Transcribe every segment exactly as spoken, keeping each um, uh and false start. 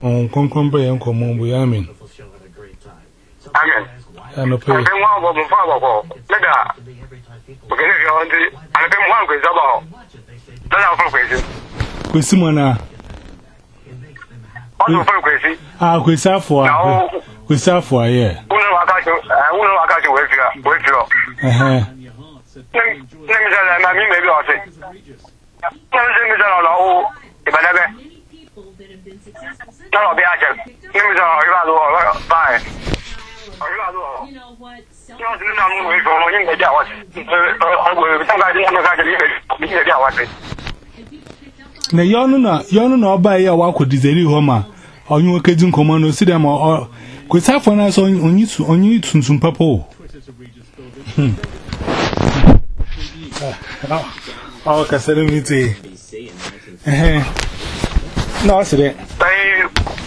On concombre and common with Amin. Amen. And a pay. I think one of them father. Let her. Okay, I think one goes about. Then I'll crazy. With Simona. Also for crazy. Ah, with Safwa. With Safwa, yeah. Who know I got you? Who know I got you with you? With you. Uh huh. Let me tell you, I mean, maybe I'll say. Let me tell you, if I never. No, I'll be at you. Let me tell you, bye. You know what? I'm waiting for you to get what I will. Somebody, I'm not going to get what. Na yonu na yonu na oba ya wako dizeri homa onyu okejin komano si dem o kwesafo na so onyi su onyi tuntum papa o ah ka sere mi ti eh no se de eh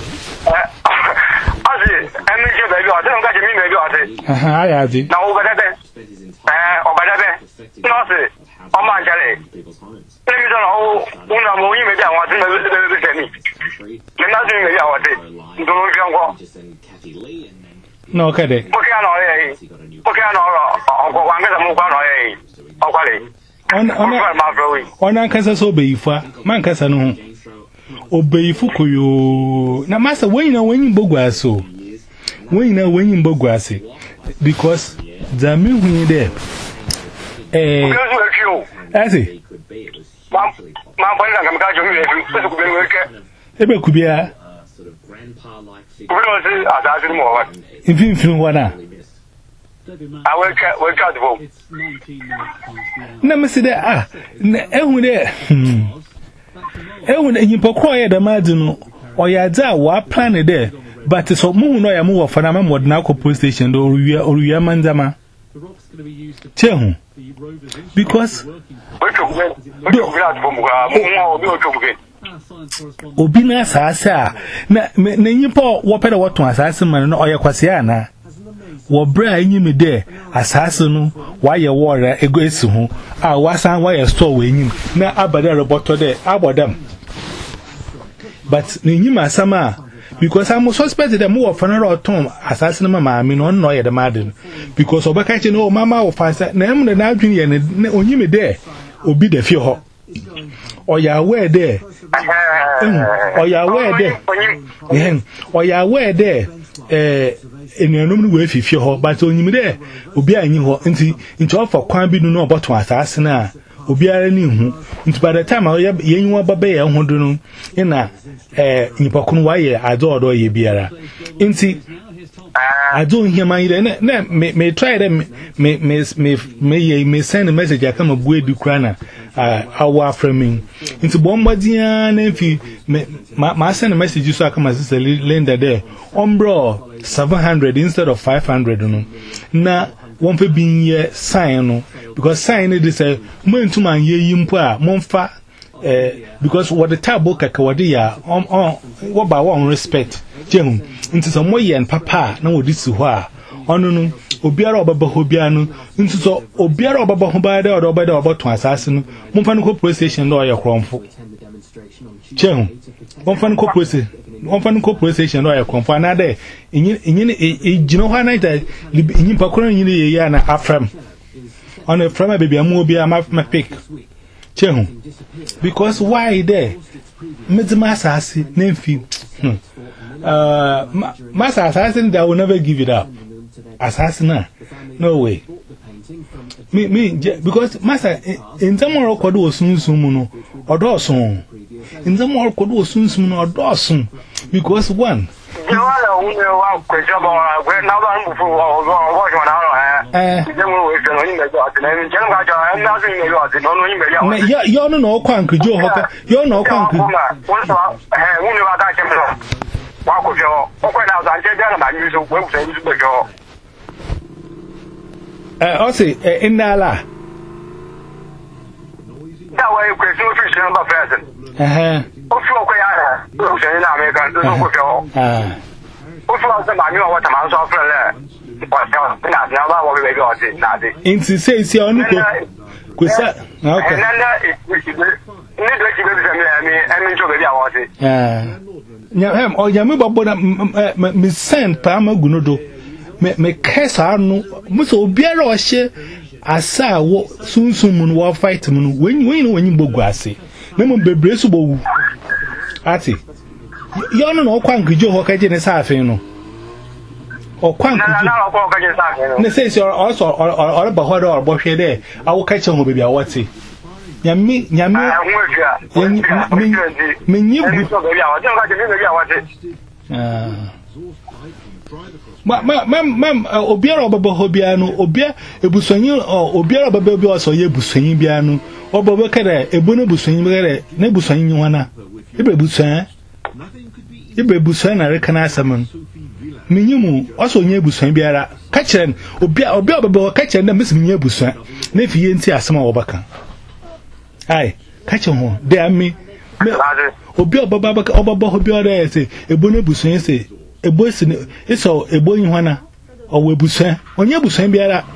asi emi je be yo ate nka je mi me yo ate ah ah ya di na o bada be eh o bada be no se o ma jale let me know una mo yi me ja wa tin me be be ni me na tin me ya wa te ndo lo fian ko no ka de o ka no e o ka no ro o ko wa me sa mo kwa no e o kwa le on on on an kasa so beyifa man kasa no ho obeyifu koyo na masa when na when mbogu aso when na when mbogu ase because the me hu there eh ase ma ma bani na kamka jo mi e so ku be we ke ebe kubia ku no se adazi mo wa infin fin wana I will cut, will cut the vote. Na me say that ah, ehun de ehun enyi pokro ya da madu no oya za wa plan there but so mu no ya mu wo fana ma modna ko police station do oruya oruya manzama chehu because obi na asase na na enyi po wo pede wo ton asase man no oya kwase ana wo bra enyi me de asase no wa ye wora ego esi ho a wasan wa ye store we enyim na abada roboto de abodam but na enyi masama because I'm suspect that more for another tom assassin mama me no no ye the madden because obaka che no mama of fancy na em na adwin ye ne onyi me there obi da fie ho oya aware there oya aware there eh oya aware there eh enuanum no we fifie ho but onyi me there obi anyi ho nti nti ofo kwan bi no no oboto assassin a obi ara ni hu nti by the time ye yenwa baba ye ho do no ina eh nipakunu wa ye ado odo ye biara nti I don't hear my na na me me try them me me me me me send a message akama bue du krana awa framing nti bombadia na mfi ma send a message so akama sister Linda there ombro seven hundred instead of five hundred no na won fe bin ye sign no because sign it is a mo ntuma ye yimpo a monfa eh because what the table kaka wode ya on on what ba one respect jehun nti so moye en papa na wodi si ho a onu no obiara obaba ho bia no nti so obiara obaba ho ba da odo ba da oboto asase no momfa no ko police station do ye kromfo jehun momfa no ko police momfa no ko police station do ye kromfo na de enyi enyi ejino ho na ita enyi pakoro enyi ye ya na afram on from a baby amu obi ama ma pick Chehun, because why there? Midsummer assassin, name fee. Uh, Master assassin, that will never give it up. Assassin, no way. Me, me, because Master in some more could do soon soon or Dawson. In some more could do soon soon or Dawson. Because one. You know, question about where now I'm watching one hour. Eh, you don't know, Quank, Joe Hawker, you know, Quank. What's up? Eh, when you are that, walk with your open house and get down about usual website with your. Eh, also, in Nala. That way, question of fish number present. Uh huh. What's your question in American? Ah. What's the manual? What I'm also in to say, see, only Kwesa. Okay. Ah. Nyam o nyame babo na me send pa ma gunodo. Me me kesa anu. Muso obiara o hye asa wo sunsun mu no wo fight mu no. Wen wen no wen bogu ase. Na mo bebre so bowu. Ati. Yo no no kwa ngijo ho ka je ne sa afin no. Okwan kuju ne say so also or ba ho do or bo hwe de awo ka che ho bebia wote nyame nyame me nyi ma ma ma obiara obaba ho bia no obia ebusanyi obiara obaba bia so ye ebusanyi bia no obaba ka de ebu no busanyi bia de na ebusanyi nwana ebe busan ebe busan na reka na asam minyimu also nye busan biara ka kiren obi obi obaba ka kiren na mesi nye busan na fiye nti asema wobaka ai ka kiren ho de ami obi obaba obaba ho biara ese ebo na busan ese ebo ese eso ebo yihwana owo busan onye busan biara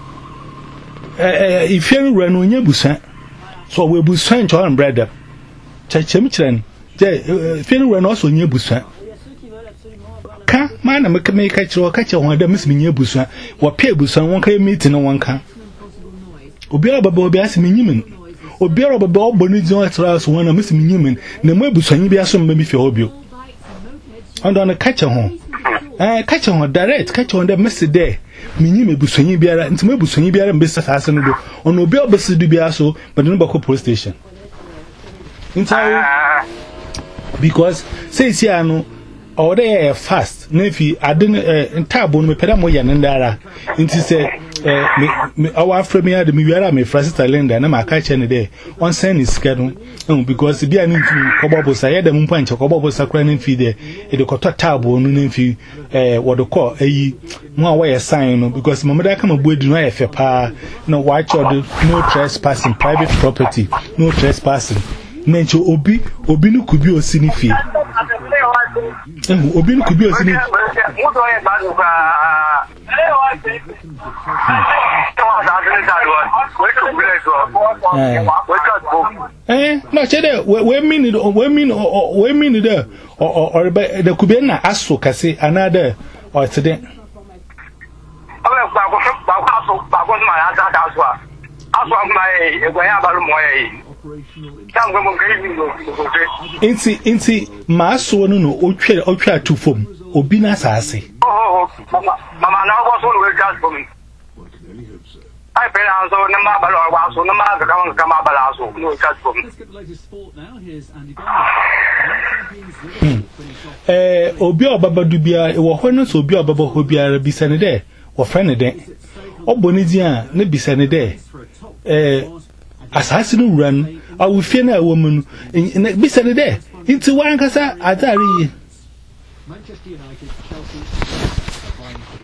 eh eh ifie wura no onye busan so owo busan cho am brother chachem kiren je ifie wura no also onye busan ka mana me me ka kiro ka kire ho da misimi nya busuan wo pe busuan won ka meeting no won ka obiara baba obi asimi nyimin obiara baba oboni jon atras won na misimi nyimin na mo busuan bi aso mba mi fi hobio ondo na ka kire ho eh ka kire ho direct ka kire ho da mesi de mi nyime busuan biara nti mo busuan biara mbesa sase no do ono obi obesi du bia so but no bako police station ntawo because say see anu or they are fast nefi adin ntabo no mepeda mo ya ndara nti se me our frame ya de me wiara me frasita lenda na maka che ne de on send is schedule because bi ani kobobosa ya de mu panche kobobosa kra ne fi de e de koto tabo no ne fi eh wodoko ayi mo awa ya sign no because mamada kama buedi no ya fe pa no watch or no trespassing private property no trespassing nencho obi obi no kubi osini fi obi no kubi osini eh no chede we mean we mean we mean there or the kubi na aso kase another or today aso ba ko ma ya da aso aso ma e egwa ya balu mo e Inti inti maso no no otwe otwe atufom obi na asase oh mama mama na go so no gas for me I pay also no ma balo wa so no ma ga kan ka ma bala so no gas for me eh obi obabadu bia e wo ho no so obi obaba ho bia bisane de wo friend de oboni di a na bisane de eh asase no run awu fie na woman bi said there into one kasa atari Manchester United Chelsea